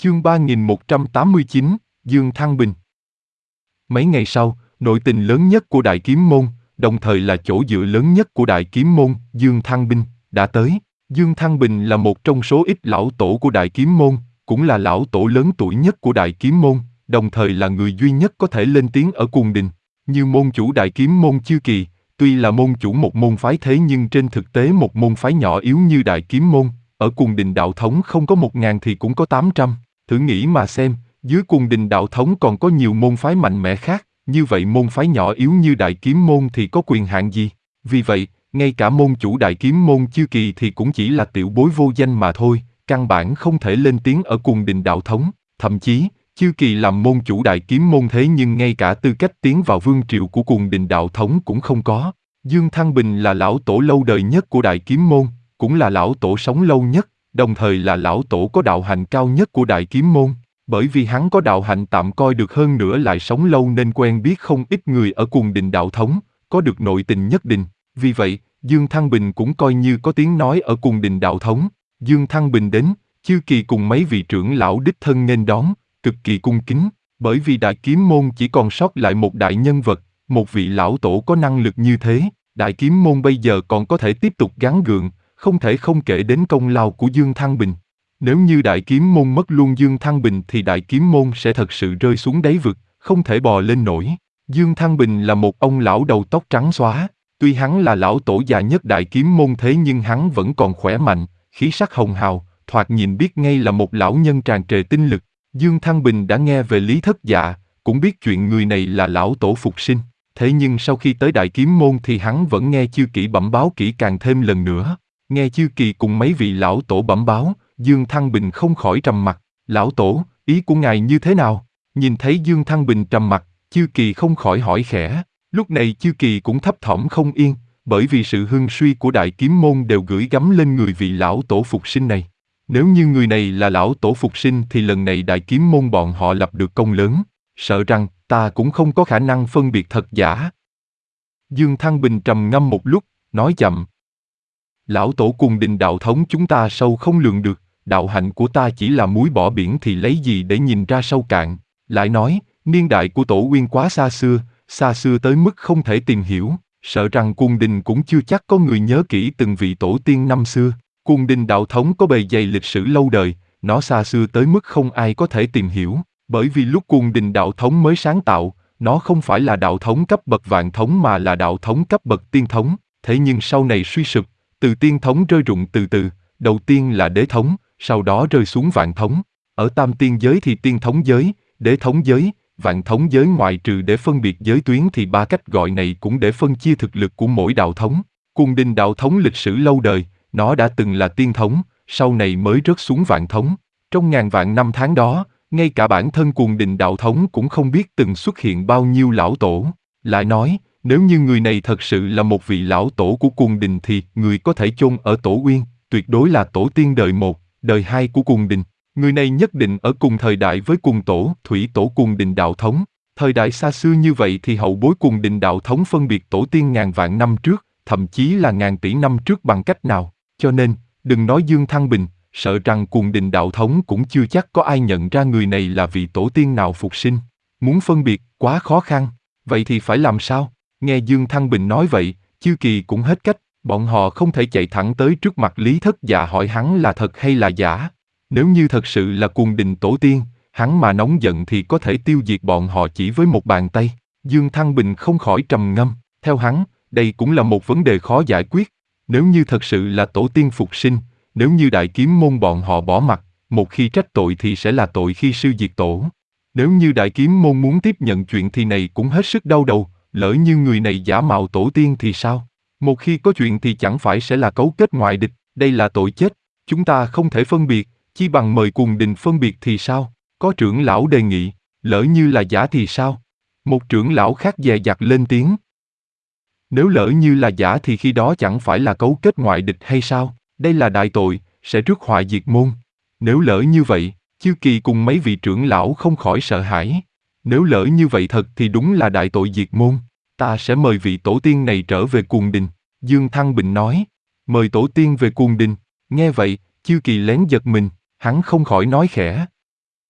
Chương 3189, Dương Thăng Bình. Mấy ngày sau, nội tình lớn nhất của Đại Kiếm Môn, đồng thời là chỗ dựa lớn nhất của Đại Kiếm Môn, Dương Thăng Bình, đã tới. Dương Thăng Bình là một trong số ít lão tổ của Đại Kiếm Môn, cũng là lão tổ lớn tuổi nhất của Đại Kiếm Môn, đồng thời là người duy nhất có thể lên tiếng ở Cuồng Đình. Như môn chủ Đại Kiếm Môn Chư Kỳ, tuy là môn chủ một môn phái thế nhưng trên thực tế một môn phái nhỏ yếu như Đại Kiếm Môn, ở Cuồng Đình đạo thống không có 1000 thì cũng có 800. Thử nghĩ mà xem, dưới Cuồng Đình đạo thống còn có nhiều môn phái mạnh mẽ khác, như vậy môn phái nhỏ yếu như Đại Kiếm Môn thì có quyền hạn gì? Vì vậy, ngay cả môn chủ Đại Kiếm Môn Chư Kỳ thì cũng chỉ là tiểu bối vô danh mà thôi, căn bản không thể lên tiếng ở Cuồng Đình đạo thống. Thậm chí, Chư Kỳ làm môn chủ Đại Kiếm Môn thế nhưng ngay cả tư cách tiến vào vương triều của Cuồng Đình đạo thống cũng không có. Dương Thăng Bình là lão tổ lâu đời nhất của Đại Kiếm Môn, cũng là lão tổ sống lâu nhất, đồng thời là lão tổ có đạo hạnh cao nhất của Đại Kiếm Môn. Bởi vì hắn có đạo hạnh tạm coi được hơn nữa lại sống lâu nên quen biết không ít người ở Cuồng Đình đạo thống, có được nội tình nhất định. Vì vậy, Dương Thăng Bình cũng coi như có tiếng nói ở Cuồng Đình đạo thống. Dương Thăng Bình đến, Chư Kỳ cùng mấy vị trưởng lão đích thân nghênh đón, cực kỳ cung kính, bởi vì Đại Kiếm Môn chỉ còn sót lại một đại nhân vật, một vị lão tổ có năng lực như thế. Đại Kiếm Môn bây giờ còn có thể tiếp tục gắng gượng, không thể không kể đến công lao của Dương Thăng Bình. Nếu như Đại Kiếm Môn mất luôn Dương Thăng Bình thì Đại Kiếm Môn sẽ thật sự rơi xuống đáy vực, không thể bò lên nổi. Dương Thăng Bình là một ông lão đầu tóc trắng xóa, tuy hắn là lão tổ già nhất Đại Kiếm Môn thế nhưng hắn vẫn còn khỏe mạnh, khí sắc hồng hào, thoạt nhìn biết ngay là một lão nhân tràn trề tinh lực. Dương Thăng Bình đã nghe về Lý Thất Dạ, cũng biết chuyện người này là lão tổ phục sinh. Thế nhưng sau khi tới Đại Kiếm Môn thì hắn vẫn nghe Chư Kỳ bẩm báo kỹ càng thêm lần nữa. Nghe Chư Kỳ cùng mấy vị lão tổ bẩm báo, Dương Thăng Bình không khỏi trầm mặt. Lão tổ, ý của ngài như thế nào? Nhìn thấy Dương Thăng Bình trầm mặt, Chư Kỳ không khỏi hỏi khẽ. Lúc này Chư Kỳ cũng thấp thỏm không yên, bởi vì sự hưng suy của Đại Kiếm Môn đều gửi gắm lên người vị lão tổ phục sinh này. Nếu như người này là lão tổ phục sinh thì lần này Đại Kiếm Môn bọn họ lập được công lớn, sợ rằng ta cũng không có khả năng phân biệt thật giả. Dương Thăng Bình trầm ngâm một lúc, nói chậm. Lão tổ Cuồng Đình đạo thống chúng ta sâu không lường được, đạo hạnh của ta chỉ là muối bỏ biển thì lấy gì để nhìn ra sâu cạn. Lại nói, niên đại của tổ Uyên quá xa xưa tới mức không thể tìm hiểu, sợ rằng Cuồng Đình cũng chưa chắc có người nhớ kỹ từng vị tổ tiên năm xưa. Cuồng Đình đạo thống có bề dày lịch sử lâu đời, nó xa xưa tới mức không ai có thể tìm hiểu, bởi vì lúc Cuồng Đình đạo thống mới sáng tạo, nó không phải là đạo thống cấp bậc vạn thống mà là đạo thống cấp bậc tiên thống, thế nhưng sau này suy sụp, từ tiên thống rơi rụng từ từ, đầu tiên là đế thống, sau đó rơi xuống vạn thống. Ở tam tiên giới thì tiên thống giới, đế thống giới, vạn thống giới ngoại trừ để phân biệt giới tuyến thì ba cách gọi này cũng để phân chia thực lực của mỗi đạo thống. Cuồng Đình đạo thống lịch sử lâu đời, nó đã từng là tiên thống, sau này mới rớt xuống vạn thống. Trong ngàn vạn năm tháng đó, ngay cả bản thân Cuồng Đình đạo thống cũng không biết từng xuất hiện bao nhiêu lão tổ. Lại nói, nếu như người này thật sự là một vị lão tổ của Cuồng Đình thì người có thể chôn ở Tổ Uyên, tuyệt đối là tổ tiên đời 1, đời 2 của Cuồng Đình. Người này nhất định ở cùng thời đại với Cuồng Tổ, Thủy Tổ Cuồng Đình đạo thống. Thời đại xa xưa như vậy thì hậu bối Cuồng Đình đạo thống phân biệt tổ tiên ngàn vạn năm trước, thậm chí là ngàn tỷ năm trước bằng cách nào. Cho nên, đừng nói Dương Thăng Bình, sợ rằng Cuồng Đình đạo thống cũng chưa chắc có ai nhận ra người này là vị tổ tiên nào phục sinh. Muốn phân biệt, quá khó khăn. Vậy thì phải làm sao? Nghe Dương Thăng Bình nói vậy, Chư Kỳ cũng hết cách, bọn họ không thể chạy thẳng tới trước mặt Lý Thất Dạ hỏi hắn là thật hay là giả. Nếu như thật sự là Cuồng Đình tổ tiên, hắn mà nóng giận thì có thể tiêu diệt bọn họ chỉ với một bàn tay. Dương Thăng Bình không khỏi trầm ngâm, theo hắn, đây cũng là một vấn đề khó giải quyết. Nếu như thật sự là tổ tiên phục sinh, nếu như Đại Kiếm Môn bọn họ bỏ mặc, một khi trách tội thì sẽ là tội khi sư diệt tổ. Nếu như Đại Kiếm Môn muốn tiếp nhận chuyện thì này cũng hết sức đau đầu, lỡ như người này giả mạo tổ tiên thì sao? Một khi có chuyện thì chẳng phải sẽ là cấu kết ngoại địch, đây là tội chết. Chúng ta không thể phân biệt, chi bằng mời Cuồng Đình phân biệt thì sao? Có trưởng lão đề nghị, lỡ như là giả thì sao? Một trưởng lão khác dè dặt lên tiếng. Nếu lỡ như là giả thì khi đó chẳng phải là cấu kết ngoại địch hay sao? Đây là đại tội, sẽ rước họa diệt môn. Nếu lỡ như vậy, Chư Kỳ cùng mấy vị trưởng lão không khỏi sợ hãi. Nếu lỡ như vậy thật thì đúng là đại tội diệt môn. Ta sẽ mời vị tổ tiên này trở về Cuồng Đình. Dương Thăng Bình nói. Mời tổ tiên về Cuồng Đình. Nghe vậy, Chư Kỳ lén giật mình, hắn không khỏi nói khẽ.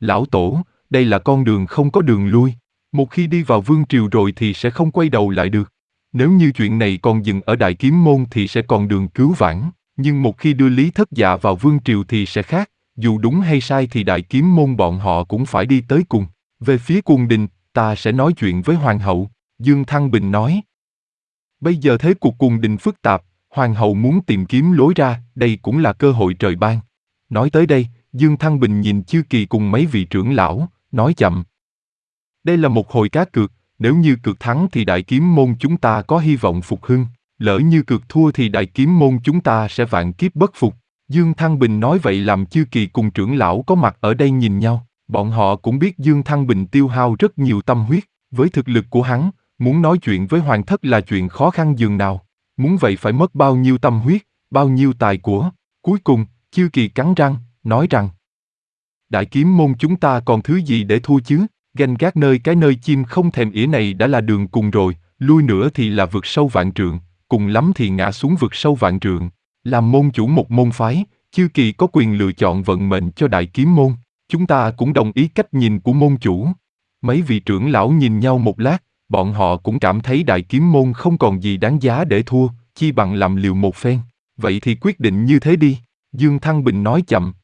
Lão Tổ, đây là con đường không có đường lui. Một khi đi vào vương triều rồi thì sẽ không quay đầu lại được. Nếu như chuyện này còn dừng ở Đại Kiếm Môn thì sẽ còn đường cứu vãn. Nhưng một khi đưa Lý Thất Dạ vào vương triều thì sẽ khác. Dù đúng hay sai thì Đại Kiếm Môn bọn họ cũng phải đi tới cùng. Về phía cung đình, ta sẽ nói chuyện với Hoàng hậu, Dương Thăng Bình nói. Bây giờ thế cuộc cung đình phức tạp, Hoàng hậu muốn tìm kiếm lối ra, đây cũng là cơ hội trời ban. Nói tới đây, Dương Thăng Bình nhìn Chư Kỳ cùng mấy vị trưởng lão, nói chậm. Đây là một hồi cá cược, nếu như cược thắng thì Đại Kiếm Môn chúng ta có hy vọng phục hưng, lỡ như cược thua thì Đại Kiếm Môn chúng ta sẽ vạn kiếp bất phục. Dương Thăng Bình nói vậy làm Chư Kỳ cùng trưởng lão có mặt ở đây nhìn nhau, bọn họ cũng biết Dương Thăng Bình tiêu hao rất nhiều tâm huyết, với thực lực của hắn, muốn nói chuyện với Hoàng thất là chuyện khó khăn dường nào, muốn vậy phải mất bao nhiêu tâm huyết, bao nhiêu tài của. Cuối cùng, Chư Kỳ cắn răng, nói rằng Đại Kiếm Môn chúng ta còn thứ gì để thua chứ, ganh gác cái nơi chim không thèm ỉa này đã là đường cùng rồi, lui nữa thì là vực sâu vạn trượng, cùng lắm thì ngã xuống vực sâu vạn trượng. Làm môn chủ một môn phái, Chư Kỳ có quyền lựa chọn vận mệnh cho Đại Kiếm Môn, chúng ta cũng đồng ý cách nhìn của môn chủ. Mấy vị trưởng lão nhìn nhau một lát, bọn họ cũng cảm thấy Đại Kiếm Môn không còn gì đáng giá để thua, chi bằng làm liều một phen. Vậy thì quyết định như thế đi, Dương Thăng Bình nói chậm.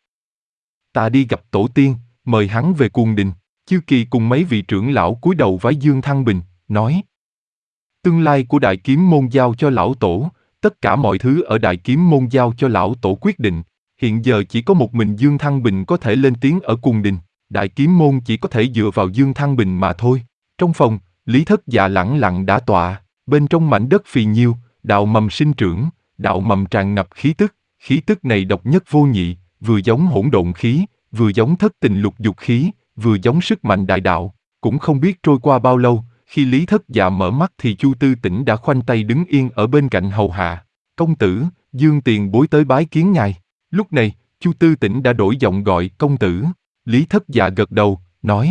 Ta đi gặp tổ tiên, mời hắn về cung đình. Chư Kỳ cùng mấy vị trưởng lão cúi đầu vái Dương Thăng Bình, nói. Tương lai của Đại Kiếm Môn giao cho lão tổ, tất cả mọi thứ ở Đại Kiếm Môn giao cho lão tổ quyết định. Hiện giờ chỉ có một mình Dương Thăng Bình có thể lên tiếng ở cung đình, Đại Kiếm Môn chỉ có thể dựa vào Dương Thăng Bình mà thôi. Trong phòng, Lý Thất Dạ lẳng lặng đã tọa, bên trong mảnh đất phì nhiêu, đạo mầm sinh trưởng, đạo mầm tràn ngập khí tức này độc nhất vô nhị, vừa giống hỗn độn khí, vừa giống thất tình lục dục khí, vừa giống sức mạnh đại đạo. Cũng không biết trôi qua bao lâu, khi Lý Thất Dạ mở mắt thì Chu Tư Tĩnh đã khoanh tay đứng yên ở bên cạnh hầu hạ. Công tử, Dương tiền bối tới bái kiến ngài. Lúc này, Chu Tư Tĩnh đã đổi giọng gọi công tử. Lý Thất Dạ gật đầu, nói.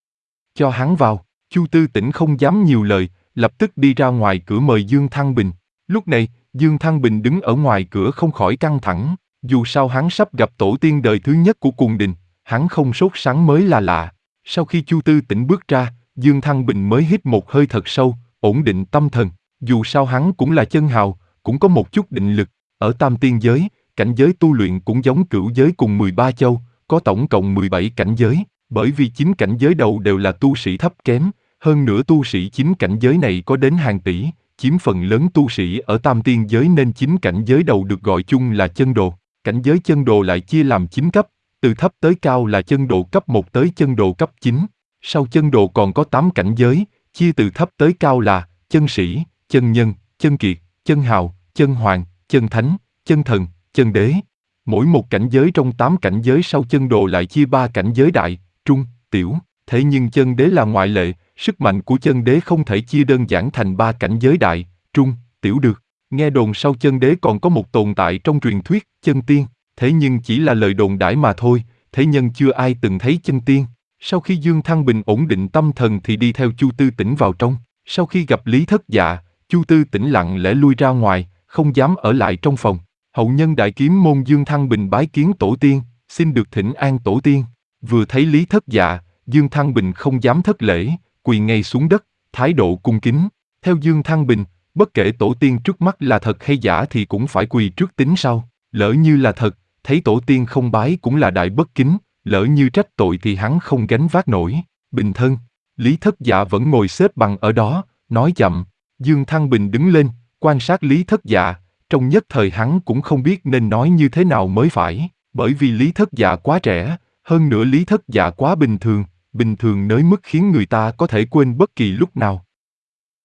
Cho hắn vào. Chu Tư Tĩnh không dám nhiều lời, lập tức đi ra ngoài cửa mời Dương Thăng Bình. Lúc này, Dương Thăng Bình đứng ở ngoài cửa không khỏi căng thẳng. Dù sao hắn sắp gặp tổ tiên đời thứ nhất của cung đình, hắn không sốt sắng mới là lạ. Sau khi Chu Tư Tĩnh bước ra, Dương Thăng Bình mới hít một hơi thật sâu, ổn định tâm thần. Dù sao hắn cũng là chân hào, cũng có một chút định lực. Ở Tam Tiên giới, cảnh giới tu luyện cũng giống Cửu giới cùng 13 châu, có tổng cộng 17 cảnh giới. Bởi vì 9 cảnh giới đầu đều là tu sĩ thấp kém, hơn nữa tu sĩ 9 cảnh giới này có đến hàng tỷ, chiếm phần lớn tu sĩ ở Tam Tiên giới nên 9 cảnh giới đầu được gọi chung là chân đồ. Cảnh giới chân đồ lại chia làm 9 cấp, từ thấp tới cao là chân đồ cấp 1 tới chân đồ cấp 9. Sau chân đồ còn có 8 cảnh giới, chia từ thấp tới cao là chân sĩ, chân nhân, chân kiệt, chân hào, chân hoàng, chân thánh, chân thần, chân đế. Mỗi một cảnh giới trong 8 cảnh giới sau chân đồ lại chia 3 cảnh giới đại, trung, tiểu. Thế nhưng chân đế là ngoại lệ, sức mạnh của chân đế không thể chia đơn giản thành 3 cảnh giới đại, trung, tiểu được. Nghe đồn sau chân đế còn có một tồn tại trong truyền thuyết, chân tiên, thế nhưng chỉ là lời đồn đãi mà thôi, thế nhân chưa ai từng thấy chân tiên. Sau khi Dương Thăng Bình ổn định tâm thần thì đi theo Chu Tư Tĩnh vào trong, sau khi gặp Lý Thất Dạ, Chu Tư Tĩnh lặng lẽ lui ra ngoài, không dám ở lại trong phòng. Hậu nhân Đại Kiếm Môn Dương Thăng Bình bái kiến tổ tiên, xin được thỉnh an tổ tiên. Vừa thấy Lý Thất Dạ, Dương Thăng Bình không dám thất lễ, quỳ ngay xuống đất, thái độ cung kính. Theo Dương Thăng Bình, bất kể tổ tiên trước mắt là thật hay giả thì cũng phải quỳ trước tính sau. Lỡ như là thật, thấy tổ tiên không bái cũng là đại bất kính, lỡ như trách tội thì hắn không gánh vác nổi. Bình thân, Lý Thất Dạ vẫn ngồi xếp bằng ở đó, nói chậm. Dương Thăng Bình đứng lên, quan sát Lý Thất Dạ, trong nhất thời hắn cũng không biết nên nói như thế nào mới phải, bởi vì Lý Thất Dạ quá trẻ, hơn nữa Lý Thất Dạ quá bình thường tới mức khiến người ta có thể quên bất kỳ lúc nào.